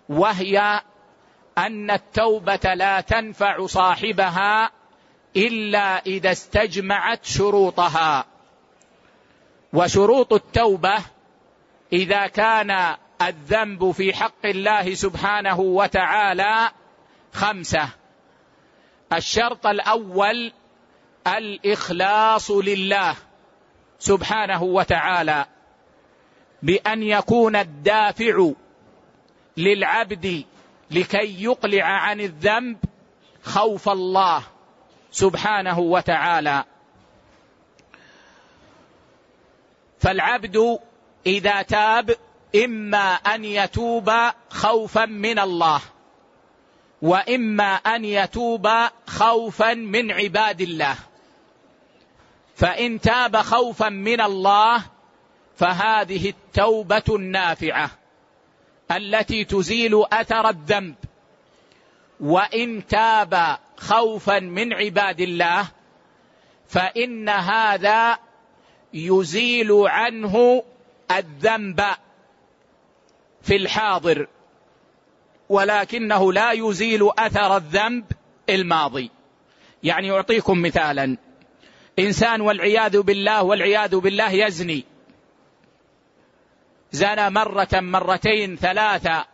وهي أن التوبة لا تنفع صاحبها إلا إذا استجمعت شروطها. وشروط التوبة إذا كان الذنب في حق الله سبحانه وتعالى 5. الشرط الأول الإخلاص لله سبحانه وتعالى، بأن يكون الدافع للعبد لكي يقلع عن الذنب خوف الله سبحانه وتعالى. فالعبد إذا تاب إما أن يتوب خوفا من الله، وإما أن يتوب خوفا من عباد الله. فإن تاب خوفا من الله فهذه التوبة النافعة التي تزيل أثر الذنب. وإن تاب خوفا من عباد الله فإن هذا يزيل عنه الذنب في الحاضر، ولكنه لا يزيل أثر الذنب الماضي. يعني أعطيكم مثالا: إنسان والعياذ بالله يزني، زنى مرة مرتين ثلاثة،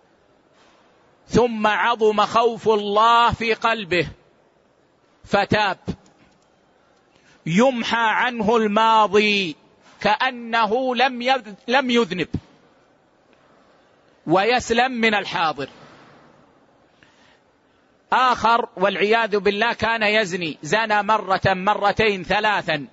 ثم عظم خوف الله في قلبه فتاب، يمحى عنه الماضي كأنه لم يذنب ويسلم من الحاضر. آخر والعياذ بالله كان يزني، زنى مرة مرتين ثلاثا،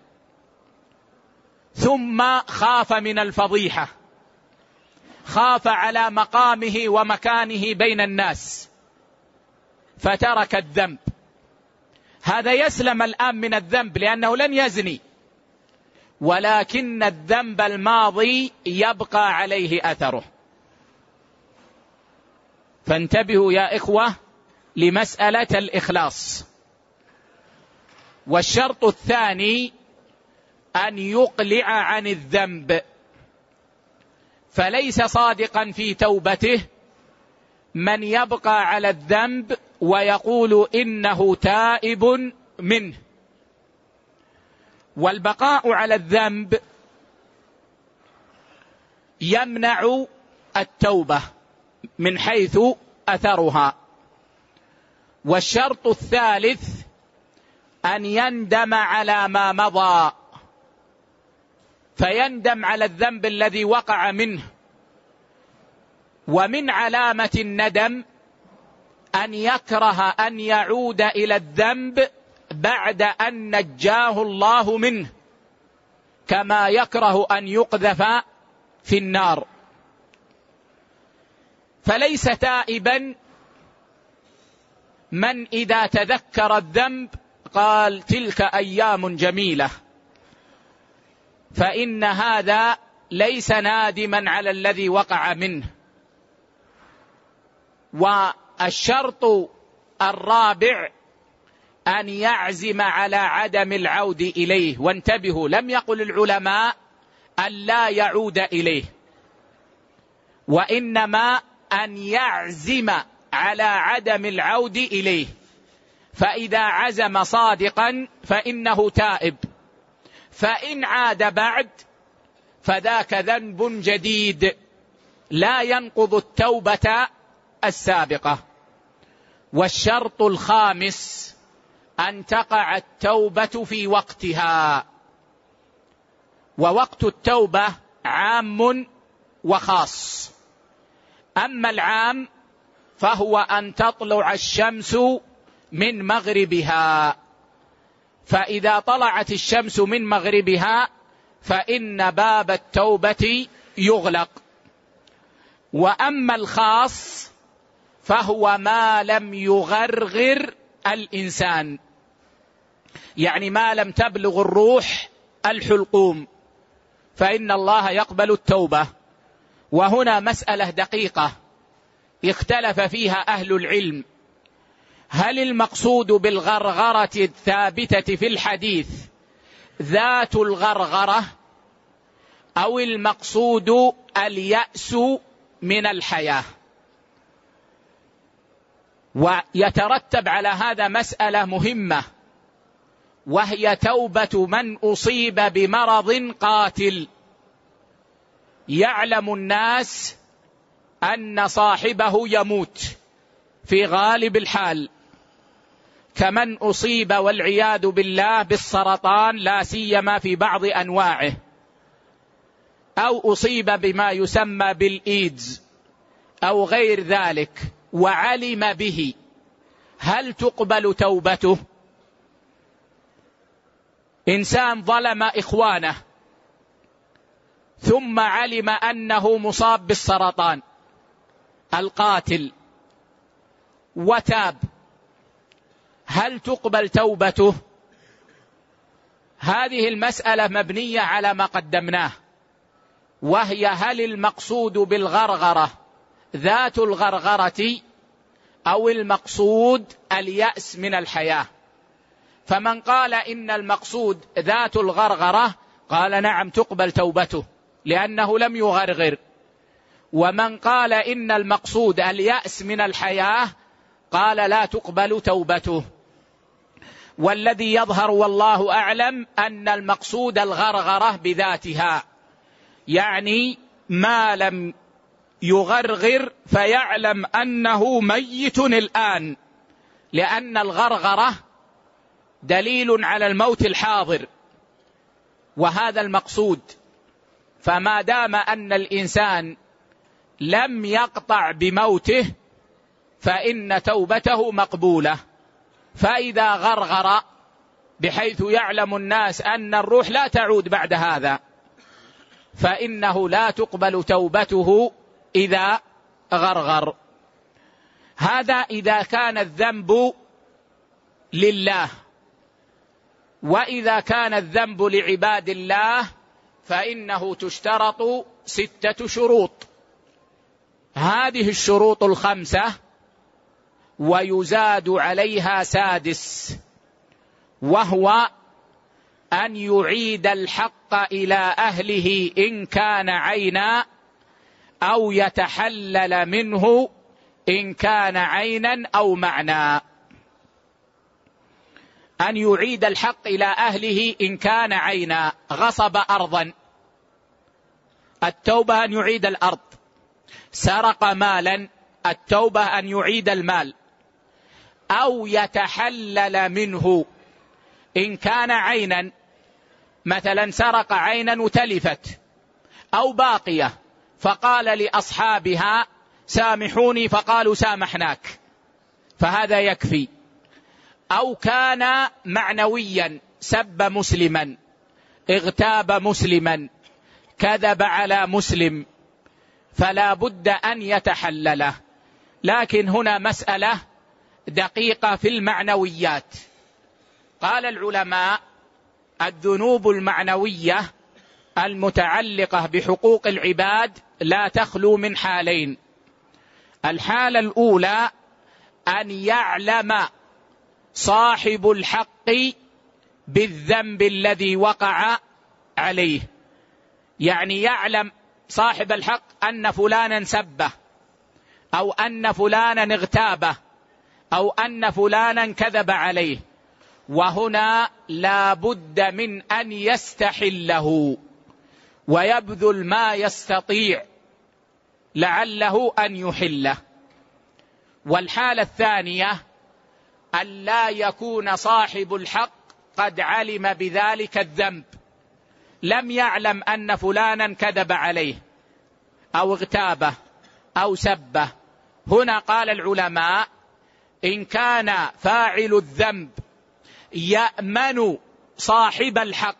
ثم خاف من الفضيحة، خاف على مقامه ومكانه بين الناس فترك الذنب. هذا يسلم الآن من الذنب لأنه لن يزني، ولكن الذنب الماضي يبقى عليه أثره. فانتبهوا يا إخوة لمسألة الإخلاص. والشرط الثاني أن يقلع عن الذنب، فليس صادقا في توبته من يبقى على الذنب ويقول إنه تائب منه. والبقاء على الذنب يمنع التوبة من حيث أثرها. والشرط الثالث أن يندم على ما مضى، فيندم على الذنب الذي وقع منه. ومن علامة الندم أن يكره أن يعود إلى الذنب بعد أن نجاه الله منه، كما يكره أن يقذف في النار. فليس تائبا من إذا تذكر الذنب قال تلك أيام جميلة، فإن هذا ليس نادما على الذي وقع منه. والشرط الرابع أن يعزم على عدم العود إليه. وانتبهوا، لم يقل العلماء أن لا يعود إليه، وإنما أن يعزم على عدم العود إليه. فإذا عزم صادقا فإنه تائب، فإن عاد بعد فذاك ذنب جديد لا ينقض التوبة السابقة. والشرط الخامس أن تقع التوبة في وقتها. ووقت التوبة عام وخاص. أما العام فهو أن تطلع الشمس من مغربها، فإذا طلعت الشمس من مغربها فإن باب التوبة يغلق. وأما الخاص فهو ما لم يغرغر الإنسان، يعني ما لم تبلغ الروح الحلقوم، فإن الله يقبل التوبة. وهنا مسألة دقيقة اختلف فيها أهل العلم: هل المقصود بالغرغرة الثابتة في الحديث ذات الغرغرة، أو المقصود اليأس من الحياة؟ ويترتب على هذا مسألة مهمة، وهي توبة من أصيب بمرض قاتل يعلم الناس أن صاحبه يموت في غالب الحال، كمن أصيب والعياذ بالله بالسرطان لا سيما في بعض أنواعه، أو أصيب بما يسمى بالإيدز أو غير ذلك وعلم به، هل تقبل توبته؟ إنسان ظلم إخوانه ثم علم أنه مصاب بالسرطان القاتل وتاب، هل تقبل توبته؟ هذه المسألة مبنية على ما قدمناه، وهي هل المقصود بالغرغرة ذات الغرغرة أو المقصود اليأس من الحياة؟ فمن قال إن المقصود ذات الغرغرة قال نعم تقبل توبته لأنه لم يغرغر، ومن قال إن المقصود اليأس من الحياة قال لا تقبل توبته. والذي يظهر والله أعلم أن المقصود الغرغرة بذاتها، يعني ما لم يغرغر فيعلم أنه ميت الآن، لأن الغرغرة دليل على الموت الحاضر وهذا المقصود. فما دام أن الإنسان لم يقطع بموته فإن توبته مقبولة. فإذا غرغر بحيث يعلم الناس أن الروح لا تعود بعد هذا فإنه لا تقبل توبته إذا غرغر. هذا إذا كان الذنب لله. وإذا كان الذنب لعباد الله فإنه تشترط 6 شروط، هذه الشروط 5 ويزاد عليها 6، وهو أن يعيد الحق إلى أهله إن كان عينا، أو يتحلل منه إن كان عينا أو معنى. أن يعيد الحق إلى أهله إن كان عينا، غصب أرضا، التوبة أن يعيد الأرض. سرق مالا، التوبة أن يعيد المال. أو يتحلل منه إن كان عينا، مثلا سرق عينا وتلفت أو باقية فقال لأصحابها سامحوني فقالوا سامحناك، فهذا يكفي. أو كان معنويا، سب مسلما، اغتاب مسلما، كذب على مسلم، فلا بد أن يتحلله. لكن هنا مسألة دقيقة في المعنويات. قال العلماء الذنوب المعنوية المتعلقة بحقوق العباد لا تخلو من حالين. الحالة الأولى أن يعلم صاحب الحق بالذنب الذي وقع عليه، يعني يعلم صاحب الحق أن فلانا سبه، أو أن فلانا اغتابه، أو أن فلانا كذب عليه، وهنا لا بد من أن يستحله ويبذل ما يستطيع لعله أن يحله. والحالة الثانية أن لا يكون صاحب الحق قد علم بذلك الذنب، لم يعلم أن فلانا كذب عليه أو اغتابه أو سبه. هنا قال العلماء إن كان فاعل الذنب يأمن صاحب الحق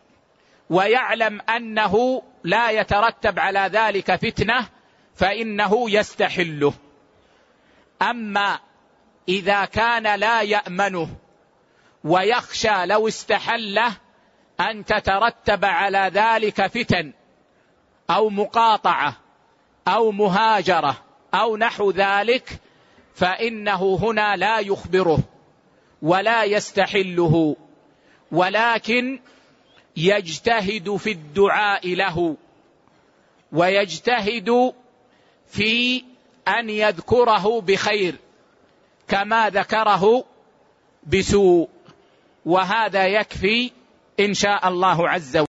ويعلم أنه لا يترتب على ذلك فتنة فإنه يستحله. أما إذا كان لا يأمنه ويخشى لو استحله أن تترتب على ذلك فتن أو مقاطعة أو مهاجرة أو نحو ذلك، فإنه هنا لا يخبره ولا يستحله، ولكن يجتهد في الدعاء له ويجتهد في أن يذكره بخير، كما ذكره بسوء. وهذا يكفي إن شاء الله عز وجل.